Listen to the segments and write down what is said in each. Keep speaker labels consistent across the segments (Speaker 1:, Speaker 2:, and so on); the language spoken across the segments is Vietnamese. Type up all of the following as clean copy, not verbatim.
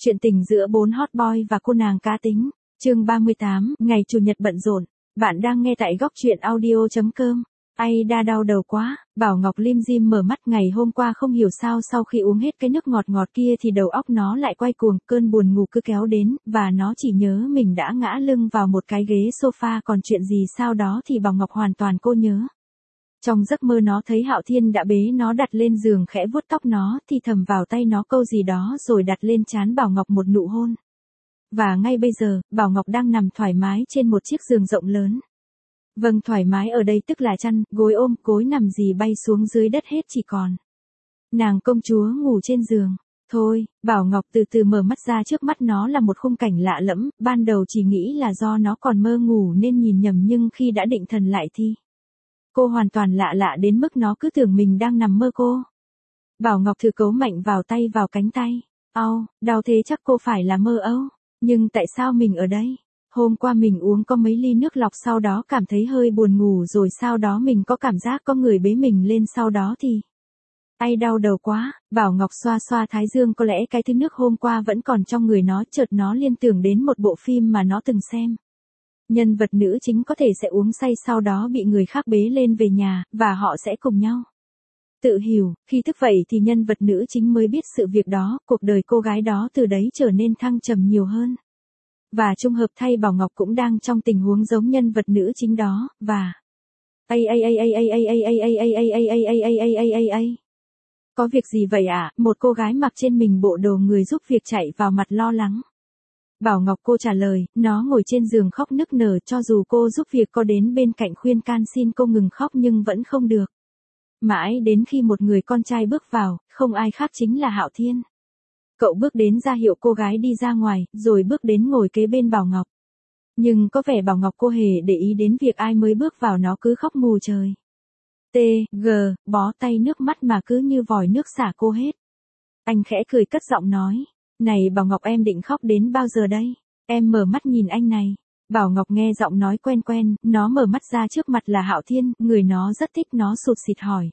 Speaker 1: Chuyện tình giữa bốn hot boy và cô nàng cá tính. Chương 38, ngày Chủ nhật bận rộn. Bạn đang nghe tại góc truyện audio.com. Ai đa đau đầu quá, Bảo Ngọc lim dim mở mắt ngày hôm qua không hiểu sao sau khi uống hết cái nước ngọt ngọt kia thì đầu óc nó lại quay cuồng, cơn buồn ngủ cứ kéo đến, và nó chỉ nhớ mình đã ngã lưng vào một cái ghế sofa, còn chuyện gì sau đó thì Bảo Ngọc hoàn toàn cô nhớ. Trong giấc mơ nó thấy Hạo Thiên đã bế nó đặt lên giường khẽ vuốt tóc nó, thì thầm vào tay nó câu gì đó rồi đặt lên trán Bảo Ngọc một nụ hôn. Và ngay bây giờ, Bảo Ngọc đang nằm thoải mái trên một chiếc giường rộng lớn. Vâng, thoải mái ở đây tức là chăn, gối ôm, gối nằm gì bay xuống dưới đất hết, chỉ còn nàng công chúa ngủ trên giường. Thôi, Bảo Ngọc từ từ mở mắt ra, trước mắt nó là một khung cảnh lạ lẫm, ban đầu chỉ nghĩ là do nó còn mơ ngủ nên nhìn nhầm, nhưng khi đã định thần lại thì cô hoàn toàn lạ đến mức nó cứ tưởng mình đang nằm mơ cô. Bảo Ngọc thử cấu mạnh vào tay vào cánh tay. Au, đau thế chắc cô phải là mơ âu. Nhưng tại sao mình ở đây? Hôm qua mình uống có mấy ly nước lọc, sau đó cảm thấy hơi buồn ngủ, rồi sau đó mình có cảm giác có người bế mình lên, sau đó thì ai đau đầu quá. Bảo Ngọc xoa xoa thái dương, có lẽ cái thứ nước hôm qua vẫn còn trong người nó, chợt nó liên tưởng đến một bộ phim mà nó từng xem. Nhân vật nữ chính có thể sẽ uống say sau đó bị người khác bế lên về nhà, và họ sẽ cùng nhau tự hiểu. Khi thức vậy thì nhân vật nữ chính mới biết sự việc đó, cuộc đời cô gái đó từ đấy trở nên thăng trầm nhiều hơn. Và trùng hợp thay, Bảo Ngọc cũng đang trong tình huống giống nhân vật nữ chính đó, và có việc gì vậy ạ? Một cô gái mặc trên mình bộ đồ người giúp việc chạy vào mặt lo lắng. Bảo Ngọc cô trả lời, nó ngồi trên giường khóc nức nở, cho dù cô giúp việc có đến bên cạnh khuyên can xin cô ngừng khóc nhưng vẫn không được. Mãi đến khi một người con trai bước vào, không ai khác chính là Hạo Thiên. Cậu bước đến ra hiệu cô gái đi ra ngoài, rồi bước đến ngồi kế bên Bảo Ngọc. Nhưng có vẻ Bảo Ngọc cô hề để ý đến việc ai mới bước vào, nó cứ khóc mù trời. Bó tay nước mắt mà cứ như vòi nước xả cô hết. Anh khẽ cười cất giọng nói. Này Bảo Ngọc, em định khóc đến bao giờ đây? Em mở mắt nhìn anh này. Bảo Ngọc nghe giọng nói quen quen, nó mở mắt ra, trước mặt là Hạo Thiên, người nó rất thích. Nó sụt sịt hỏi.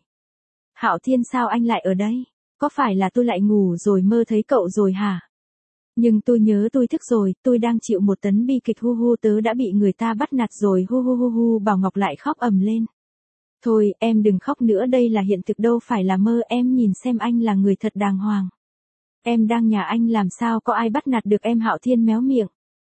Speaker 1: Hạo Thiên, sao anh lại ở đây? Có phải là tôi lại ngủ rồi mơ thấy cậu rồi hả? Nhưng tôi nhớ tôi thức rồi, tôi đang chịu một tấn bi kịch, tớ đã bị người ta bắt nạt rồi, Bảo Ngọc lại khóc ầm lên. Thôi, em đừng khóc nữa, đây là hiện thực đâu phải là mơ, em nhìn xem anh là người thật đàng hoàng. Em đang nhà anh, làm sao có ai bắt nạt được em? Hạo Thiên méo miệng.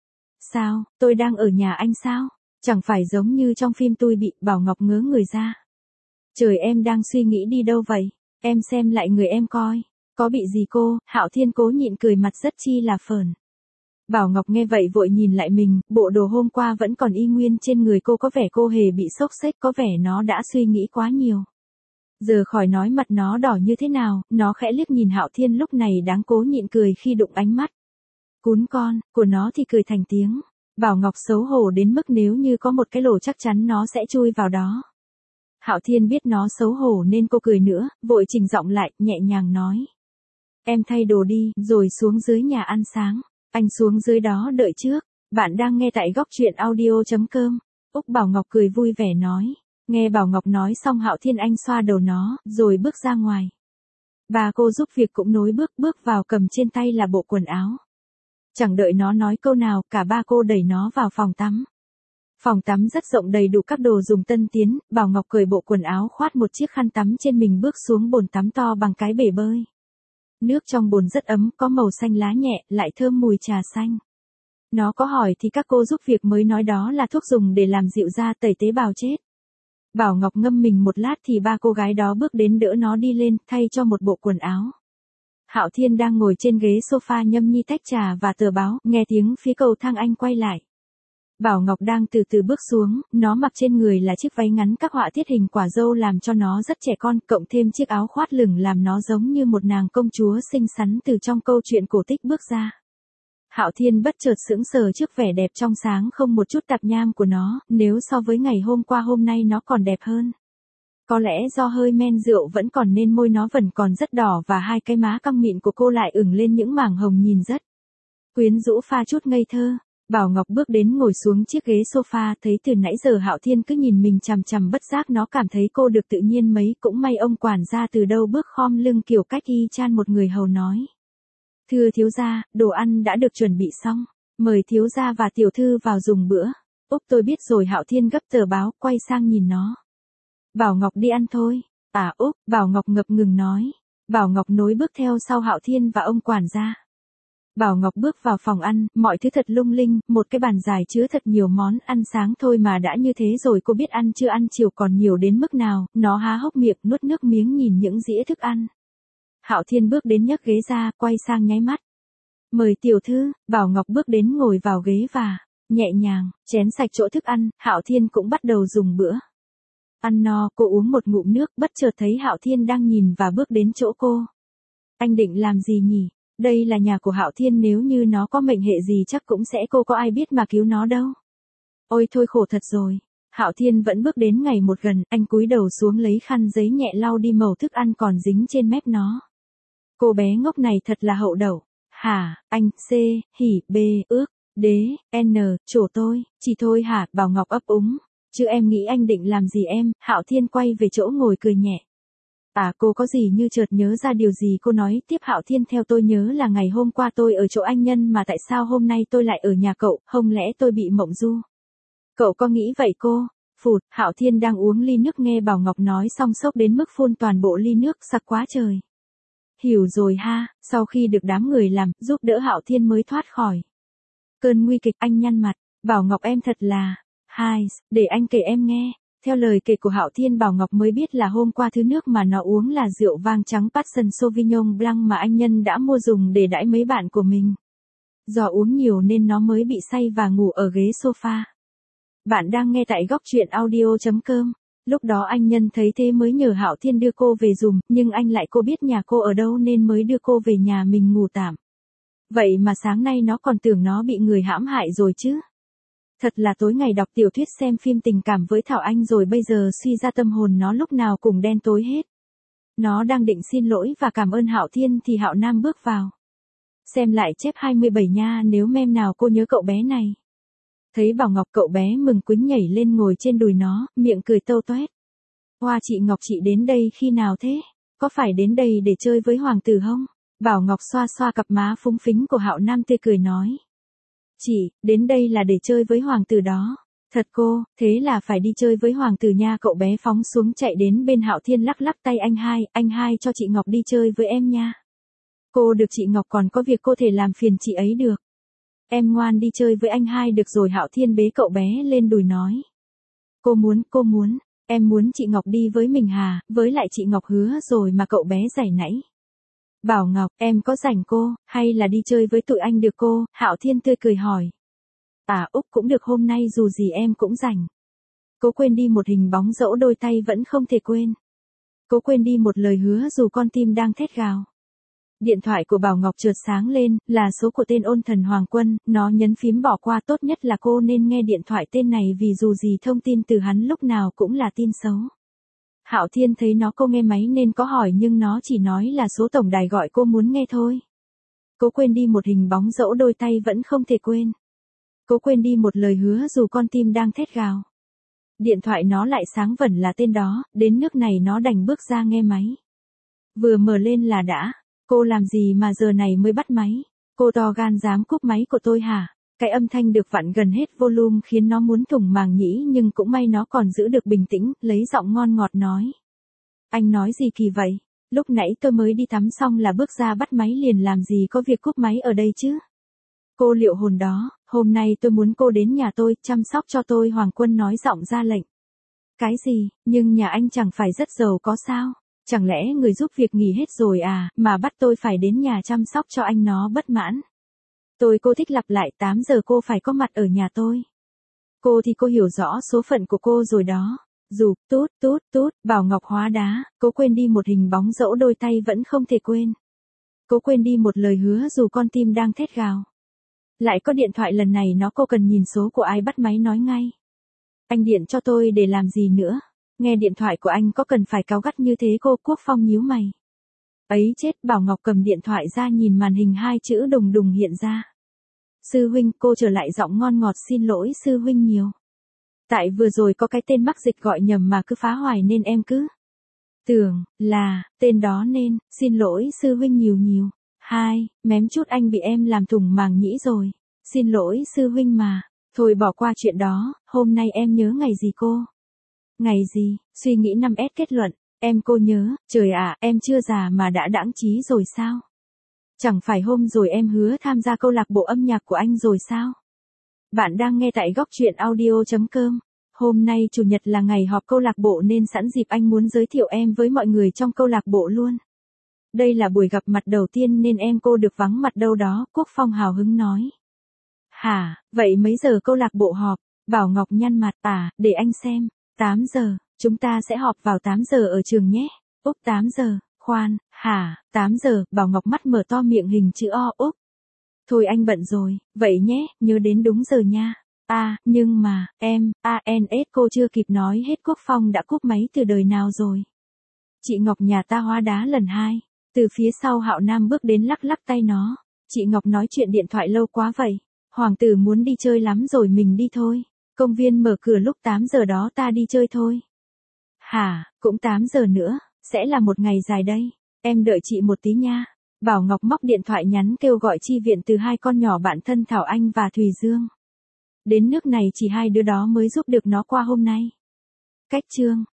Speaker 1: Sao, tôi đang ở nhà anh sao? Chẳng phải giống như trong phim tôi bị. Bảo Ngọc ngớ người ra. Trời, em đang suy nghĩ đi đâu vậy? Em xem lại người em coi. Có bị gì cô? Hạo Thiên cố nhịn cười, mặt rất chi là phởn. Bảo Ngọc nghe vậy vội nhìn lại mình, bộ đồ hôm qua vẫn còn y nguyên trên người cô, có vẻ cô hề bị xốc xếch, có vẻ nó đã suy nghĩ quá nhiều. Giờ khỏi nói mặt nó đỏ như thế nào, nó khẽ liếc nhìn Hạo Thiên lúc này đáng cố nhịn cười khi đụng ánh mắt cún con của nó thì cười thành tiếng. Bảo Ngọc xấu hổ đến mức nếu như có một cái lỗ chắc chắn nó sẽ chui vào đó. Hạo Thiên biết nó xấu hổ nên cô cười nữa, vội chỉnh giọng lại, nhẹ nhàng nói. Em thay đồ đi, rồi xuống dưới nhà ăn sáng. Anh xuống dưới đó đợi trước. Bạn đang nghe tại góc truyện audio.com. Úc. Bảo Ngọc cười vui vẻ nói. Nghe Bảo Ngọc nói xong, Hạo Thiên anh xoa đầu nó, rồi bước ra ngoài. Bà cô giúp việc cũng nối bước vào, cầm trên tay là bộ quần áo. Chẳng đợi nó nói câu nào, cả ba cô đẩy nó vào phòng tắm. Phòng tắm rất rộng, đầy đủ các đồ dùng tân tiến. Bảo Ngọc cởi bộ quần áo, khoát một chiếc khăn tắm trên mình, bước xuống bồn tắm to bằng cái bể bơi. Nước trong bồn rất ấm, có màu xanh lá nhẹ, lại thơm mùi trà xanh. Nó có hỏi thì các cô giúp việc mới nói đó là thuốc dùng để làm dịu da, tẩy tế bào chết. Bảo Ngọc ngâm mình một lát thì ba cô gái đó bước đến đỡ nó đi lên, thay cho một bộ quần áo. Hạo Thiên đang ngồi trên ghế sofa nhâm nhi tách trà và tờ báo, nghe tiếng phía cầu thang anh quay lại. Bảo Ngọc đang từ từ bước xuống, nó mặc trên người là chiếc váy ngắn các họa tiết hình quả dâu làm cho nó rất trẻ con, cộng thêm chiếc áo khoát lửng làm nó giống như một nàng công chúa xinh xắn từ trong câu chuyện cổ tích bước ra. Hạo Thiên bất chợt sững sờ trước vẻ đẹp trong sáng không một chút tạp nham của nó, nếu so với ngày hôm qua hôm nay nó còn đẹp hơn. Có lẽ do hơi men rượu vẫn còn nên môi nó vẫn còn rất đỏ, và hai cái má căng mịn của cô lại ửng lên những mảng hồng nhìn rất quyến rũ pha chút ngây thơ. Bảo Ngọc bước đến ngồi xuống chiếc ghế sofa, thấy từ nãy giờ Hạo Thiên cứ nhìn mình chằm chằm, bất giác nó cảm thấy cô được tự nhiên mấy, cũng may ông quản gia từ đâu bước khom lưng kiểu cách y chan một người hầu nói. Thưa thiếu gia, đồ ăn đã được chuẩn bị xong. Mời thiếu gia và tiểu thư vào dùng bữa. Úc tôi biết rồi. Hạo Thiên gấp tờ báo, quay sang nhìn nó. Bảo Ngọc đi ăn thôi. À Úc, Bảo Ngọc ngập ngừng nói. Bảo Ngọc nối bước theo sau Hạo Thiên và ông quản gia. Bảo Ngọc bước vào phòng ăn, mọi thứ thật lung linh, một cái bàn dài chứa thật nhiều món ăn sáng thôi mà đã như thế rồi. Cô biết ăn chưa ăn chiều còn nhiều đến mức nào. Nó há hốc miệng nuốt nước miếng nhìn những dĩa thức ăn. Hạo Thiên bước đến nhấc ghế ra, quay sang nháy mắt. Mời tiểu thư. Bảo Ngọc bước đến ngồi vào ghế và nhẹ nhàng chén sạch chỗ thức ăn. Hạo Thiên cũng bắt đầu dùng bữa. Ăn no, cô uống một ngụm nước, bất chợt thấy Hạo Thiên đang nhìn và bước đến chỗ cô. Anh định làm gì nhỉ? Đây là nhà của Hạo Thiên, nếu như nó có mệnh hệ gì chắc cũng sẽ cô có ai biết mà cứu nó đâu. Ôi thôi khổ thật rồi. Hạo Thiên vẫn bước đến ngày một gần, anh cúi đầu xuống lấy khăn giấy nhẹ lau đi mẩu thức ăn còn dính trên mép nó. Cô bé ngốc này thật là hậu đậu. Hả, anh, C, hỉ, B, ước, đế, N, trổ tôi, chỉ thôi hả, Bảo Ngọc ấp úng. Chứ em nghĩ anh định làm gì em? Hạo Thiên quay về chỗ ngồi cười nhẹ. À cô có gì như chợt nhớ ra điều gì cô nói tiếp. Hạo Thiên theo tôi nhớ là ngày hôm qua tôi ở chỗ anh Nhân mà tại sao hôm nay tôi lại ở nhà cậu, không lẽ tôi bị mộng du? Cậu có nghĩ vậy cô? Phụt, Hạo Thiên đang uống ly nước nghe Bảo Ngọc nói xong sốc đến mức phun toàn bộ ly nước sặc quá trời. Hiểu rồi ha, sau khi được đám người làm, giúp đỡ Hạo Thiên mới thoát khỏi cơn nguy kịch. Anh nhăn mặt, Bảo Ngọc em thật là, để anh kể em nghe. Theo lời kể của Hạo Thiên, Bảo Ngọc mới biết là hôm qua thứ nước mà nó uống là rượu vang trắng Passion Sauvignon Blanc mà anh Nhân đã mua dùng để đãi mấy bạn của mình. Do uống nhiều nên nó mới bị say và ngủ ở ghế sofa. Bạn đang nghe tại góc truyện audio.com. Lúc đó anh Nhân thấy thế mới nhờ Hạo Thiên đưa cô về giùm, nhưng anh lại cô biết nhà cô ở đâu nên mới đưa cô về nhà mình ngủ tạm. Vậy mà sáng nay nó còn tưởng nó bị người hãm hại rồi chứ. Thật là tối ngày đọc tiểu thuyết xem phim tình cảm với Thảo Anh rồi bây giờ suy ra tâm hồn nó lúc nào cũng đen tối hết. Nó đang định xin lỗi và cảm ơn Hạo Thiên thì Hạo Nam bước vào. Xem lại chép 27 nha nếu mem nào cô nhớ cậu bé này. Thấy Bảo Ngọc cậu bé mừng quýnh nhảy lên ngồi trên đùi nó, miệng cười tâu toét. Hoa chị Ngọc chị đến đây khi nào thế? Có phải đến đây để chơi với hoàng tử không? Bảo Ngọc xoa xoa cặp má phúng phính của Hạo Nam tươi cười nói. Chị, đến đây là để chơi với hoàng tử đó. Thật cô, thế là phải đi chơi với hoàng tử nha. Cậu bé phóng xuống chạy đến bên Hạo Thiên lắc lắc tay anh hai cho chị Ngọc đi chơi với em nha. Cô được chị Ngọc còn có việc cô thể làm phiền chị ấy được. Em ngoan đi chơi với anh hai được rồi. Hạo Thiên bế cậu bé lên đùi nói. Cô muốn, em muốn chị Ngọc đi với mình hà, với lại chị Ngọc hứa rồi mà. Cậu bé giày nãy. Bảo Ngọc, em có rảnh cô, hay là đi chơi với tụi anh được cô? Hạo Thiên tươi cười hỏi. À Úc cũng được, hôm nay dù gì em cũng rảnh. Cố quên đi một hình bóng dẫu đôi tay vẫn không thể quên. Cố quên đi một lời hứa dù con tim đang thét gào. Điện thoại của Bảo Ngọc chợt sáng lên, là số của tên ôn thần Hoàng Quân, nó nhấn phím bỏ qua. Tốt nhất là cô nên nghe điện thoại tên này vì dù gì thông tin từ hắn lúc nào cũng là tin xấu. Hạo Thiên thấy nó cô nghe máy nên có hỏi nhưng nó chỉ nói là số tổng đài gọi cô muốn nghe thôi. Cố quên đi một hình bóng dẫu đôi tay vẫn không thể quên. Cố quên đi một lời hứa dù con tim đang thét gào. Điện thoại nó lại sáng vẩn là tên đó, đến nước này nó đành bước ra nghe máy. Vừa mở lên là đã. Cô làm gì mà giờ này mới bắt máy? Cô to gan dám cúp máy của tôi hả? Cái âm thanh được vặn gần hết volume khiến nó muốn thủng màng nhĩ nhưng cũng may nó còn giữ được bình tĩnh, lấy giọng ngon ngọt nói. Anh nói gì kỳ vậy? Lúc nãy tôi mới đi tắm xong là bước ra bắt máy liền, làm gì có việc cúp máy ở đây chứ? Cô liệu hồn đó, hôm nay tôi muốn cô đến nhà tôi, chăm sóc cho tôi. Hoàng Quân nói giọng ra lệnh. Cái gì, nhưng nhà anh chẳng phải rất giàu có sao? Chẳng lẽ người giúp việc nghỉ hết rồi à, mà bắt tôi phải đến nhà chăm sóc cho anh? Nó bất mãn. Cô thích lặp lại 8 giờ cô phải có mặt ở nhà tôi. Cô thì cô hiểu rõ số phận của cô rồi đó. Dù, tút, Bảo Ngọc hóa đá, cố quên đi một hình bóng dẫu đôi tay vẫn không thể quên. Cố quên đi một lời hứa dù con tim đang thét gào. Lại có điện thoại lần này nó cô cần nhìn số của ai bắt máy nói ngay. Anh điện cho tôi để làm gì nữa? Nghe điện thoại của anh có cần phải cáu gắt như thế cô? Quốc Phong nhíu mày. Ấy chết, Bảo Ngọc cầm điện thoại ra nhìn màn hình hai chữ đùng đùng hiện ra. Sư huynh, cô trở lại giọng ngon ngọt. Xin lỗi sư huynh nhiều. Tại vừa rồi có cái tên mắc dịch gọi nhầm mà cứ phá hoài nên em cứ tưởng là tên đó nên, xin lỗi sư huynh nhiều nhiều. 2, mém chút anh bị em làm thủng màng nhĩ rồi. Xin lỗi sư huynh mà. Thôi bỏ qua chuyện đó, hôm nay em nhớ ngày gì cô? Ngày gì? Suy nghĩ 5S kết luận. Em cô nhớ, trời ạ, em chưa già mà đã đãng trí rồi sao? Chẳng phải hôm rồi em hứa tham gia câu lạc bộ âm nhạc của anh rồi sao? Bạn đang nghe tại góc truyện audio.com. Hôm nay chủ nhật là ngày họp câu lạc bộ nên sẵn dịp anh muốn giới thiệu em với mọi người trong câu lạc bộ luôn. Đây là buổi gặp mặt đầu tiên nên em cô được vắng mặt đâu đó, Quốc Phong hào hứng nói. Hả, vậy mấy giờ câu lạc bộ họp? Bảo Ngọc nhăn mặt, để anh xem. 8 giờ, chúng ta sẽ họp vào 8 giờ ở trường nhé. Úp 8 giờ, khoan, hả, 8 giờ, Bảo Ngọc mắt mở to miệng hình chữ O. Úp. Thôi anh bận rồi, vậy nhé, nhớ đến đúng giờ nha. Nhưng mà, em, cô chưa kịp nói hết Quốc Phong đã cúp máy từ đời nào rồi. Chị Ngọc nhà ta hóa đá lần 2. Từ phía sau Hạo Nam bước đến lắc lắc tay nó. Chị Ngọc nói chuyện điện thoại lâu quá vậy. Hoàng tử muốn đi chơi lắm rồi, mình đi thôi. Công viên mở cửa lúc 8 giờ đó, ta đi chơi thôi. Hả, cũng 8 giờ nữa, sẽ là một ngày dài đây. Em đợi chị một tí nha. Bảo Ngọc móc điện thoại nhắn kêu gọi chi viện từ hai con nhỏ bạn thân Thảo Anh và Thùy Dương. Đến nước này chỉ hai đứa đó mới giúp được nó qua hôm nay. Cách chương